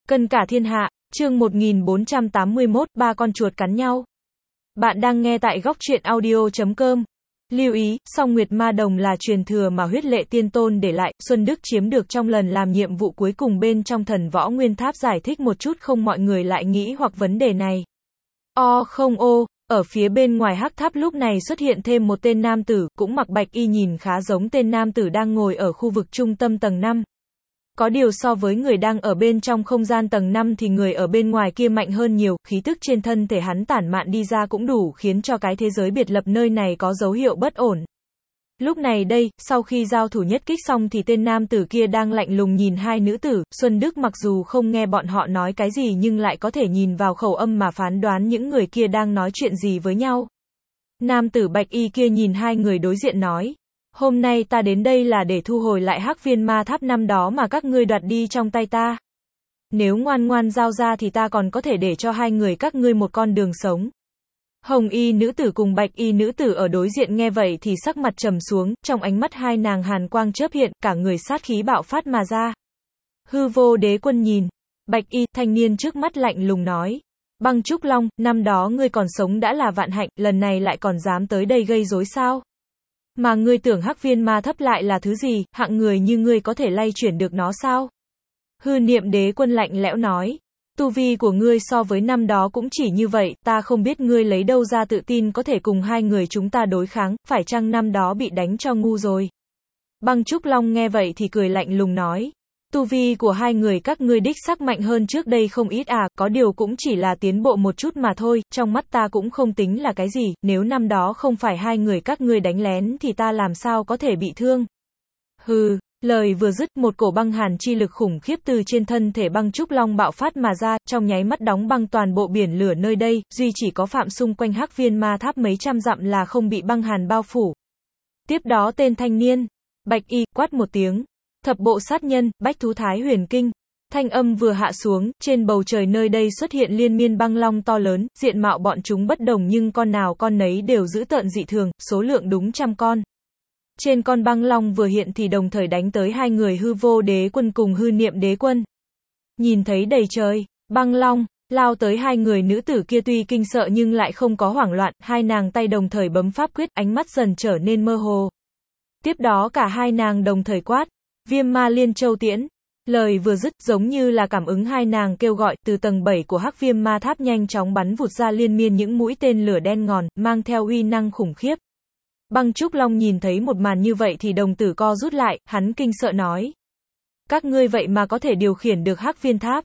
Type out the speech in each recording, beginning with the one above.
Cân cả thiên hạ, chương 1481, ba con chuột cắn nhau. Bạn đang nghe tại góc truyện audio.com. Lưu ý, Song Nguyệt Ma Đồng là truyền thừa mà huyết lệ tiên tôn để lại, Xuân Đức chiếm được trong lần làm nhiệm vụ cuối cùng bên trong Thần Võ Nguyên Tháp. Giải thích một chút không mọi người lại nghĩ hoặc vấn đề này. Ở phía bên ngoài hắc tháp lúc này xuất hiện thêm một tên nam tử, cũng mặc bạch y nhìn khá giống tên nam tử đang ngồi ở khu vực trung tâm tầng 5. Có điều so với người đang ở bên trong không gian tầng 5 thì người ở bên ngoài kia mạnh hơn nhiều, khí tức trên thân thể hắn tản mạn đi ra cũng đủ khiến cho cái thế giới biệt lập nơi này có dấu hiệu bất ổn. Lúc này đây, sau khi giao thủ nhất kích xong thì tên nam tử kia đang lạnh lùng nhìn hai nữ tử, Xuân Đức mặc dù không nghe bọn họ nói cái gì nhưng lại có thể nhìn vào khẩu âm mà phán đoán những người kia đang nói chuyện gì với nhau. Nam tử bạch y kia nhìn hai người đối diện nói. Hôm nay ta đến đây là để thu hồi lại hắc viên ma tháp năm đó mà các ngươi đoạt đi trong tay ta. Nếu ngoan ngoan giao ra thì ta còn có thể để cho hai người các ngươi một con đường sống. Hồng y nữ tử cùng bạch y nữ tử ở đối diện nghe vậy thì sắc mặt trầm xuống, trong ánh mắt hai nàng hàn quang chớp hiện, cả người sát khí bạo phát mà ra. Hư Vô Đế Quân nhìn, bạch y thanh niên trước mắt lạnh lùng nói. Băng Trúc Long, năm đó ngươi còn sống đã là vạn hạnh, lần này lại còn dám tới đây gây rối sao? Mà ngươi tưởng hắc viên ma thấp lại là thứ gì, hạng người như ngươi có thể lay chuyển được nó sao? Hư Niệm Đế Quân lạnh lẽo nói. Tu vi của ngươi so với năm đó cũng chỉ như vậy, ta không biết ngươi lấy đâu ra tự tin có thể cùng hai người chúng ta đối kháng, phải chăng năm đó bị đánh cho ngu rồi? Băng Trúc Long nghe vậy thì cười lạnh lùng nói. Tu vi của hai người các ngươi đích xác mạnh hơn trước đây không ít à, có điều cũng chỉ là tiến bộ một chút mà thôi, trong mắt ta cũng không tính là cái gì, nếu năm đó không phải hai người các ngươi đánh lén thì ta làm sao có thể bị thương. Hừ, lời vừa dứt một cổ băng hàn chi lực khủng khiếp từ trên thân thể Băng Trúc Long bạo phát mà ra, trong nháy mắt đóng băng toàn bộ biển lửa nơi đây, duy chỉ có phạm xung quanh hắc viên ma tháp mấy trăm dặm là không bị băng hàn bao phủ. Tiếp đó tên thanh niên, bạch y, quát một tiếng. Thập bộ sát nhân, bách thú thái huyền kinh. Thanh âm vừa hạ xuống, trên bầu trời nơi đây xuất hiện liên miên băng long to lớn, diện mạo bọn chúng bất đồng nhưng con nào con nấy đều dữ tợn dị thường, số lượng đúng 100 con. Trên con băng long vừa hiện thì đồng thời đánh tới hai người Hư Vô Đế Quân cùng Hư Niệm Đế Quân. Nhìn thấy đầy trời băng long lao tới hai người nữ tử kia tuy kinh sợ nhưng lại không có hoảng loạn, hai nàng tay đồng thời bấm pháp quyết, ánh mắt dần trở nên mơ hồ. Tiếp đó cả hai nàng đồng thời quát. Viêm Ma Liên Châu Tiễn. Lời vừa dứt giống như là cảm ứng hai nàng kêu gọi, từ tầng 7 của hắc viêm ma tháp nhanh chóng bắn vụt ra liên miên những mũi tên lửa đen ngòm, mang theo uy năng khủng khiếp. Băng Trúc Long nhìn thấy một màn như vậy thì đồng tử co rút lại, hắn kinh sợ nói. Các ngươi vậy mà có thể điều khiển được hắc viên tháp.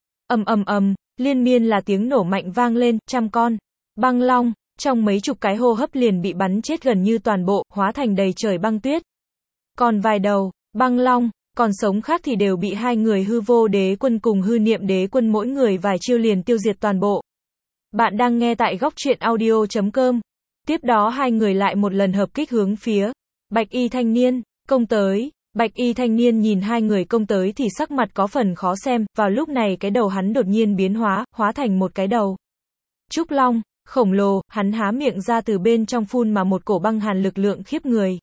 Liên miên là tiếng nổ mạnh vang lên, 100 con băng long, trong mấy chục cái hô hấp liền bị bắn chết gần như toàn bộ, hóa thành đầy trời băng tuyết. Còn vài đầu băng long còn sống khác thì đều bị hai người Hư Vô Đế Quân cùng Hư Niệm Đế Quân mỗi người vài chiêu liền tiêu diệt toàn bộ. Bạn đang nghe tại góc truyện audio.com. Tiếp đó hai người lại một lần hợp kích hướng phía bạch y thanh niên công tới. Bạch y thanh niên nhìn hai người công tới thì sắc mặt có phần khó xem, vào lúc này cái đầu hắn đột nhiên biến hóa thành một cái đầu Trúc Long khổng lồ, hắn há miệng ra từ bên trong phun mà một cổ băng hàn lực lượng khiếp người.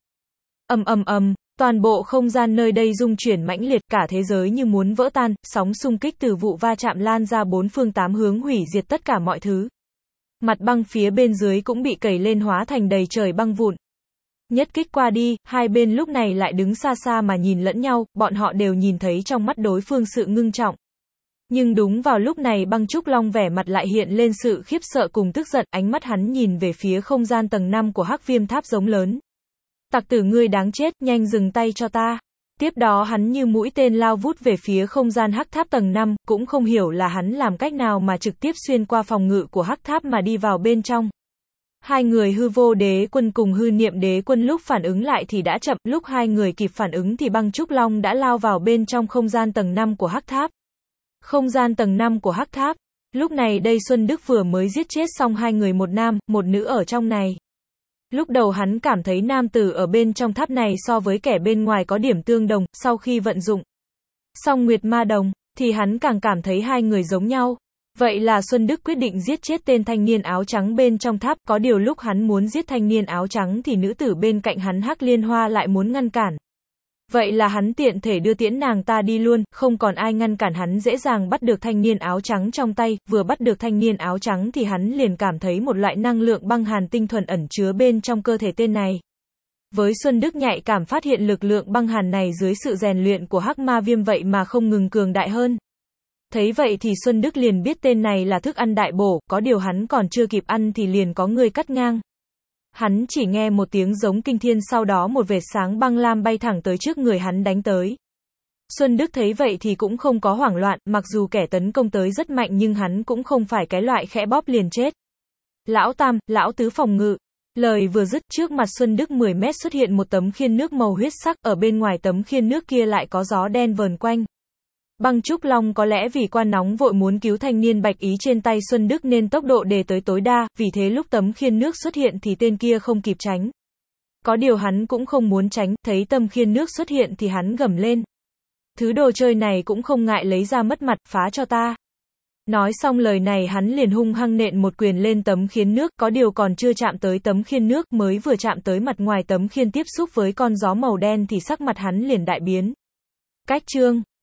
Toàn bộ không gian nơi đây rung chuyển mãnh liệt, cả thế giới như muốn vỡ tan, sóng xung kích từ vụ va chạm lan ra bốn phương tám hướng hủy diệt tất cả mọi thứ. Mặt băng phía bên dưới cũng bị cẩy lên hóa thành đầy trời băng vụn. Nhất kích qua đi, hai bên lúc này lại đứng xa xa mà nhìn lẫn nhau, bọn họ đều nhìn thấy trong mắt đối phương sự ngưng trọng. Nhưng đúng vào lúc này Băng Trúc Long vẻ mặt lại hiện lên sự khiếp sợ cùng tức giận, ánh mắt hắn nhìn về phía không gian tầng 5 của hắc viêm tháp giống lớn. Tặc tử ngươi đáng chết, nhanh dừng tay cho ta. Tiếp đó hắn như mũi tên lao vút về phía không gian hắc tháp tầng 5, cũng không hiểu là hắn làm cách nào mà trực tiếp xuyên qua phòng ngự của hắc tháp mà đi vào bên trong. Hai người Hư Vô Đế Quân cùng Hư Niệm Đế Quân lúc phản ứng lại thì đã chậm, lúc hai người kịp phản ứng thì Băng Trúc Long đã lao vào bên trong không gian tầng 5 của hắc tháp. Không gian tầng 5 của hắc tháp. Lúc này đây Xuân Đức vừa mới giết chết xong hai người một nam, một nữ ở trong này. Lúc đầu hắn cảm thấy nam tử ở bên trong tháp này so với kẻ bên ngoài có điểm tương đồng, sau khi vận dụng Song Nguyệt Ma Đồng, thì hắn càng cảm thấy hai người giống nhau. Vậy là Xuân Đức quyết định giết chết tên thanh niên áo trắng bên trong tháp, có điều lúc hắn muốn giết thanh niên áo trắng thì nữ tử bên cạnh hắn Hắc Liên Hoa lại muốn ngăn cản. Vậy là hắn tiện thể đưa tiễn nàng ta đi luôn, không còn ai ngăn cản hắn dễ dàng bắt được thanh niên áo trắng trong tay, vừa bắt được thanh niên áo trắng thì hắn liền cảm thấy một loại năng lượng băng hàn tinh thuần ẩn chứa bên trong cơ thể tên này. Với Xuân Đức nhạy cảm phát hiện lực lượng băng hàn này dưới sự rèn luyện của Hắc Ma Viêm vậy mà không ngừng cường đại hơn. Thấy vậy thì Xuân Đức liền biết tên này là thức ăn đại bổ, có điều hắn còn chưa kịp ăn thì liền có người cắt ngang. Hắn chỉ nghe một tiếng giống kinh thiên, sau đó một vệt sáng băng lam bay thẳng tới trước người hắn đánh tới. Xuân Đức thấy vậy thì cũng không có hoảng loạn, mặc dù kẻ tấn công tới rất mạnh nhưng hắn cũng không phải cái loại khẽ bóp liền chết. Lão Tam, lão Tứ phòng ngự. Lời vừa dứt, trước mặt Xuân Đức 10 mét xuất hiện một tấm khiên nước màu huyết sắc, ở bên ngoài tấm khiên nước kia lại có gió đen vờn quanh. Băng Trúc Long có lẽ vì qua nóng vội muốn cứu thanh niên bạch ý trên tay Xuân Đức nên tốc độ đề tới tối đa, vì thế lúc tấm khiên nước xuất hiện thì tên kia không kịp tránh. Có điều hắn cũng không muốn tránh, thấy tấm khiên nước xuất hiện thì hắn gầm lên. Thứ đồ chơi này cũng không ngại lấy ra mất mặt, phá cho ta. Nói xong lời này hắn liền hung hăng nện một quyền lên tấm khiên nước, có điều còn chưa chạm tới tấm khiên nước, mới vừa chạm tới mặt ngoài tấm khiên tiếp xúc với con gió màu đen thì sắc mặt hắn liền đại biến. Cách chương